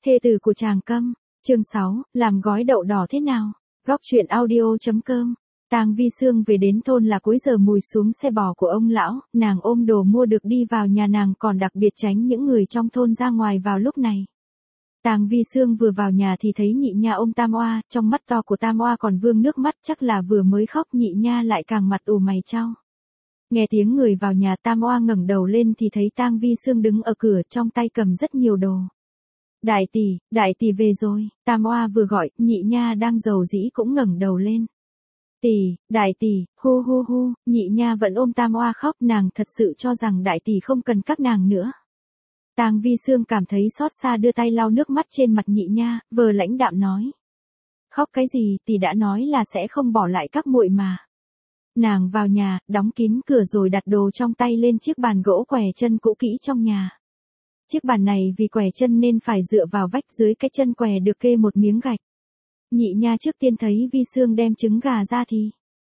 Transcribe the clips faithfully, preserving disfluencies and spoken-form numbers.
Thê tử của Tràng Câm, chương sáu, làm gói đậu đỏ thế nào? Góc truyện audio.com. Tang Vi Sương về đến thôn là cuối giờ mùi xuống xe bò của ông lão, nàng ôm đồ mua được đi vào nhà nàng, còn đặc biệt tránh những người trong thôn ra ngoài vào lúc này. Tang Vi Sương vừa vào nhà thì thấy Nhị Nha ôm Tam Oa, trong mắt to của Tam Oa còn vương nước mắt, chắc là vừa mới khóc. Nhị Nha lại càng mặt ủ mày chau. Nghe tiếng người vào nhà, Tam Oa ngẩng đầu lên thì thấy Tang Vi Sương đứng ở cửa, trong tay cầm rất nhiều đồ. Đại tỷ, đại tỷ về rồi, Tam Oa vừa gọi, Nhị Nha đang rầu rĩ cũng ngẩng đầu lên. Tỷ, đại tỷ, hu hu hu, Nhị Nha vẫn ôm Tam Oa khóc, nàng thật sự cho rằng đại tỷ không cần các nàng nữa. Tang Vi Sương cảm thấy xót xa, đưa tay lau nước mắt trên mặt Nhị Nha, vừa lãnh đạm nói. Khóc cái gì, tỷ đã nói là sẽ không bỏ lại các muội mà. Nàng vào nhà, đóng kín cửa rồi đặt đồ trong tay lên chiếc bàn gỗ quẻ chân cũ kỹ trong nhà. Chiếc bàn này vì quẻ chân nên phải dựa vào vách, dưới cái chân quẻ được kê một miếng gạch. Nhị Nha trước tiên thấy Vi Sương đem trứng gà ra thì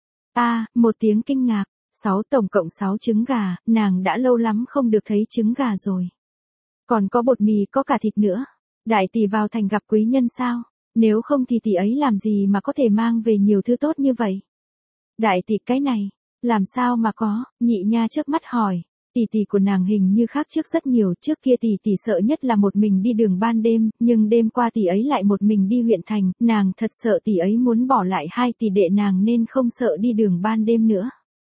a à, một tiếng kinh ngạc, sáu tổng cộng sáu trứng gà, nàng đã lâu lắm không được thấy trứng gà rồi. Còn có bột mì, có cả thịt nữa. Đại tỷ vào thành gặp quý nhân sao? Nếu không thì tỷ ấy làm gì mà có thể mang về nhiều thứ tốt như vậy? Đại tỷ, cái này, làm sao mà có? Nhị Nha chớp mắt hỏi. Tỷ tỷ của nàng hình như khác trước rất nhiều, trước kia tỷ tỷ sợ nhất là một mình đi đường ban đêm, nhưng đêm qua tỷ ấy lại một mình đi huyện thành, nàng thật sợ tỷ ấy muốn bỏ lại hai tỷ đệ nàng nên không sợ đi đường ban đêm nữa.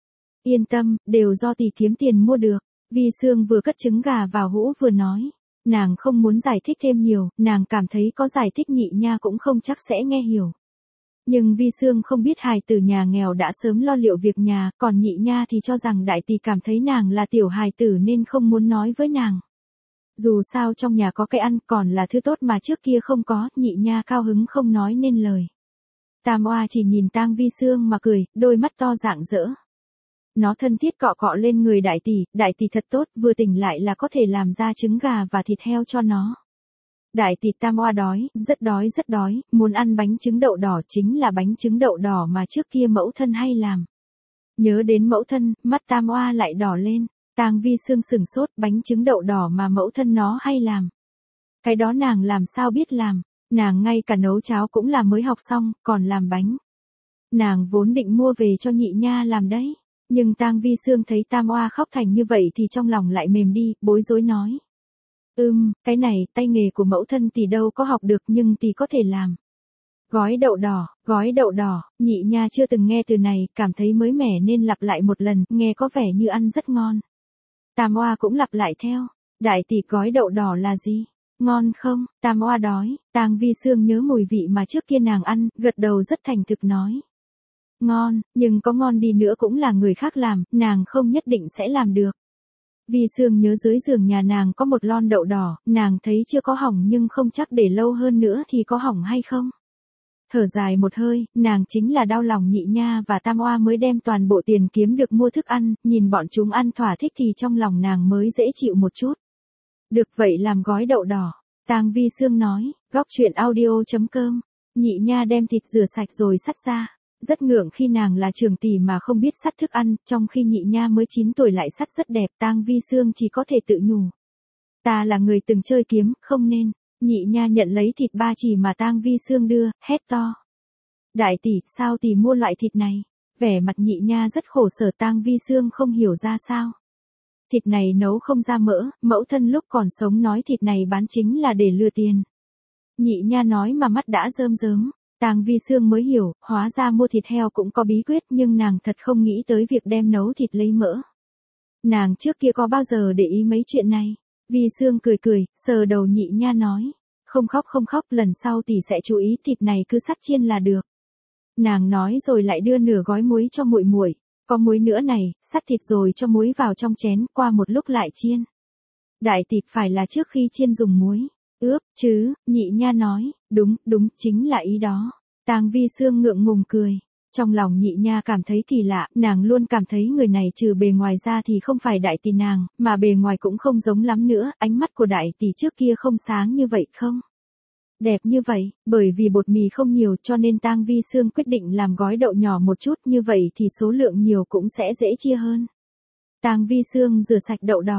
Yên tâm, đều do tỷ kiếm tiền mua được. Vi Sương vừa cất trứng gà vào hũ vừa nói. Nàng không muốn giải thích thêm nhiều, nàng cảm thấy có giải thích Nhị Nha cũng không chắc sẽ nghe hiểu. Nhưng Vi Sương không biết hài tử nhà nghèo đã sớm lo liệu việc nhà, còn Nhị Nha thì cho rằng đại tỷ cảm thấy nàng là tiểu hài tử nên không muốn nói với nàng. Dù sao trong nhà có cái ăn còn là thứ tốt mà trước kia không có, Nhị Nha cao hứng không nói nên lời. Tam Oa chỉ nhìn Tang Vi Sương mà cười, đôi mắt to rạng rỡ. Nó thân thiết cọ cọ lên người đại tỷ, đại tỷ thật tốt, vừa tỉnh lại là có thể làm ra trứng gà và thịt heo cho nó. Đại tỷ. Tam Oa đói, rất đói rất đói, muốn ăn bánh trứng đậu đỏ, chính là bánh trứng đậu đỏ mà trước kia mẫu thân hay làm. Nhớ đến mẫu thân, mắt Tam Oa lại đỏ lên. Tang Vi Sương sửng sốt, bánh trứng đậu đỏ mà mẫu thân nó hay làm. Cái đó nàng làm sao biết làm, nàng ngay cả nấu cháo cũng là mới học xong, còn làm bánh. Nàng vốn định mua về cho Nhị Nha làm đấy, nhưng Tang Vi Sương thấy Tam Oa khóc thành như vậy thì trong lòng lại mềm đi, bối rối nói. Ừm, cái này, tay nghề của mẫu thân tỷ đâu có học được nhưng tỷ có thể làm. Gói đậu đỏ, gói đậu đỏ, Nhị Nha chưa từng nghe từ này, cảm thấy mới mẻ nên lặp lại một lần, nghe có vẻ như ăn rất ngon. Tam Oa cũng lặp lại theo, đại tỷ, gói đậu đỏ là gì? Ngon không? Tam Oa đói, Tang Vi Sương nhớ mùi vị mà trước kia nàng ăn, gật đầu rất thành thực nói. Ngon, nhưng có ngon đi nữa cũng là người khác làm, nàng không nhất định sẽ làm được. Vi Sương nhớ dưới giường nhà nàng có một lon đậu đỏ, nàng thấy chưa có hỏng nhưng không chắc để lâu hơn nữa thì có hỏng hay không. Thở dài một hơi, nàng chính là đau lòng Nhị Nha và Tam Oa mới đem toàn bộ tiền kiếm được mua thức ăn, nhìn bọn chúng ăn thỏa thích thì trong lòng nàng mới dễ chịu một chút. Được vậy làm gói đậu đỏ, Tang Vi Sương nói, góc truyện audio.com. Nhị Nha đem thịt rửa sạch rồi xắt ra. Rất ngượng khi nàng là trưởng tỷ mà không biết xắt thức ăn, trong khi Nhị Nha mới chín tuổi lại xắt rất đẹp, Tang Vi Sương chỉ có thể tự nhủ. Ta là người từng chơi kiếm, không nên. Nhị Nha nhận lấy thịt ba chỉ mà Tang Vi Sương đưa, hét to. Đại tỷ, sao tỷ mua loại thịt này? Vẻ mặt Nhị Nha rất khổ sở, Tang Vi Sương không hiểu ra sao. Thịt này nấu không ra mỡ, mẫu thân lúc còn sống nói thịt này bán chính là để lừa tiền. Nhị Nha nói mà mắt đã rơm rớm. Tang Vi Sương mới hiểu, hóa ra mua thịt heo cũng có bí quyết, nhưng nàng thật không nghĩ tới việc đem nấu thịt lấy mỡ. Nàng trước kia có bao giờ để ý mấy chuyện này. Vi Sương cười cười, sờ đầu Nhị Nha nói. Không khóc không khóc, lần sau tỷ sẽ chú ý, thịt này cứ sắt chiên là được. Nàng nói rồi lại đưa nửa gói muối cho muội muội. Có muối nữa này, sắt thịt rồi cho muối vào trong chén, qua một lúc lại chiên. Đại tỷ, phải là trước khi chiên dùng muối ướp chứ? Nhị Nha nói, đúng, đúng, chính là ý đó. Tang Vi Sương ngượng ngùng cười. Trong lòng Nhị Nha cảm thấy kỳ lạ, nàng luôn cảm thấy người này trừ bề ngoài ra thì không phải đại tỷ nàng, mà bề ngoài cũng không giống lắm nữa, ánh mắt của đại tỷ trước kia không sáng như vậy không? Đẹp như vậy, bởi vì bột mì không nhiều cho nên Tang Vi Sương quyết định làm gói đậu nhỏ một chút, như vậy thì số lượng nhiều cũng sẽ dễ chia hơn. Tang Vi Sương rửa sạch đậu đỏ.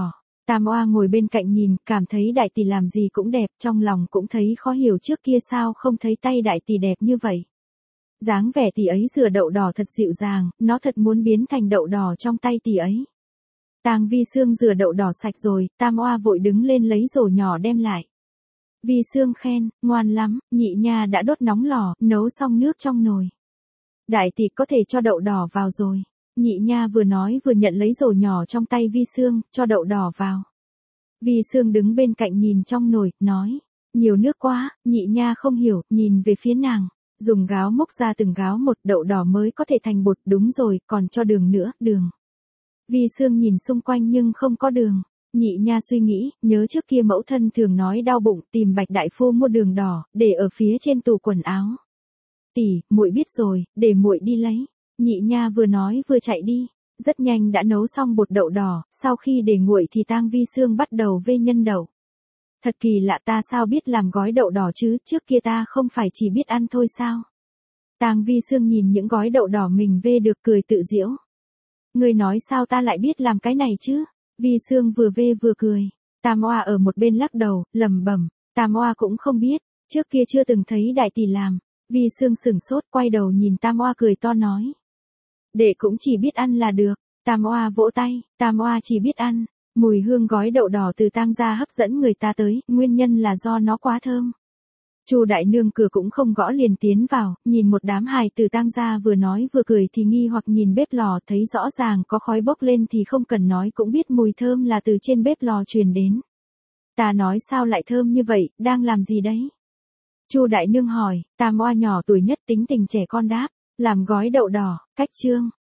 Tam Oa ngồi bên cạnh nhìn, cảm thấy đại tỷ làm gì cũng đẹp, trong lòng cũng thấy khó hiểu trước kia sao không thấy tay đại tỷ đẹp như vậy. Dáng vẻ tỷ ấy rửa đậu đỏ thật dịu dàng, nó thật muốn biến thành đậu đỏ trong tay tỷ ấy. Tang Vi Sương rửa đậu đỏ sạch rồi, Tam Oa vội đứng lên lấy rổ nhỏ đem lại. Vi Sương khen, ngoan lắm, nhị nha đã đốt nóng lò, nấu xong nước trong nồi. Đại tỷ có thể cho đậu đỏ vào rồi. Nhị nha vừa nói vừa nhận lấy rổ nhỏ trong tay Vi Sương, cho đậu đỏ vào. Vi Sương đứng bên cạnh nhìn trong nồi, nói, nhiều nước quá, nhị nha không hiểu, nhìn về phía nàng. Dùng gáo múc ra từng gáo một đậu đỏ mới có thể thành bột, đúng rồi, còn cho đường nữa, đường. Vi Sương nhìn xung quanh nhưng không có đường. Nhị nha suy nghĩ, nhớ trước kia mẫu thân thường nói đau bụng, tìm Bạch đại phu mua đường đỏ, để ở phía trên tủ quần áo. Tỷ, muội biết rồi, để muội đi lấy. Nhị nha vừa nói vừa chạy đi, rất nhanh đã nấu xong bột đậu đỏ, sau khi để nguội thì Tang Vi Sương bắt đầu vê nhân đậu. Thật kỳ lạ, ta sao biết làm gói đậu đỏ chứ, trước kia ta không phải chỉ biết ăn thôi sao? Tang Vi Sương nhìn những gói đậu đỏ mình vê được cười tự giễu. Ngươi nói sao ta lại biết làm cái này chứ? Vi Sương vừa vê vừa cười. Tam Oa ở một bên lắc đầu, lẩm bẩm, Tam Oa cũng không biết, trước kia chưa từng thấy đại tỷ làm. Vi Sương sửng sốt quay đầu nhìn Tam Oa cười to nói. Đệ cũng chỉ biết ăn là được. Tam Oa vỗ tay, Tam Oa chỉ biết ăn. Mùi hương gói đậu đỏ từ Tang gia hấp dẫn người ta tới, nguyên nhân là do nó quá thơm. Chu đại nương cửa cũng không gõ liền tiến vào, nhìn một đám hài từ Tang gia vừa nói vừa cười thì nghi hoặc nhìn bếp lò, thấy rõ ràng có khói bốc lên thì không cần nói cũng biết mùi thơm là từ trên bếp lò truyền đến. Ta nói sao lại thơm như vậy, đang làm gì đấy? Chu đại nương hỏi. Tam Oa nhỏ tuổi nhất tính tình trẻ con đáp, làm gói đậu đỏ, cách chương.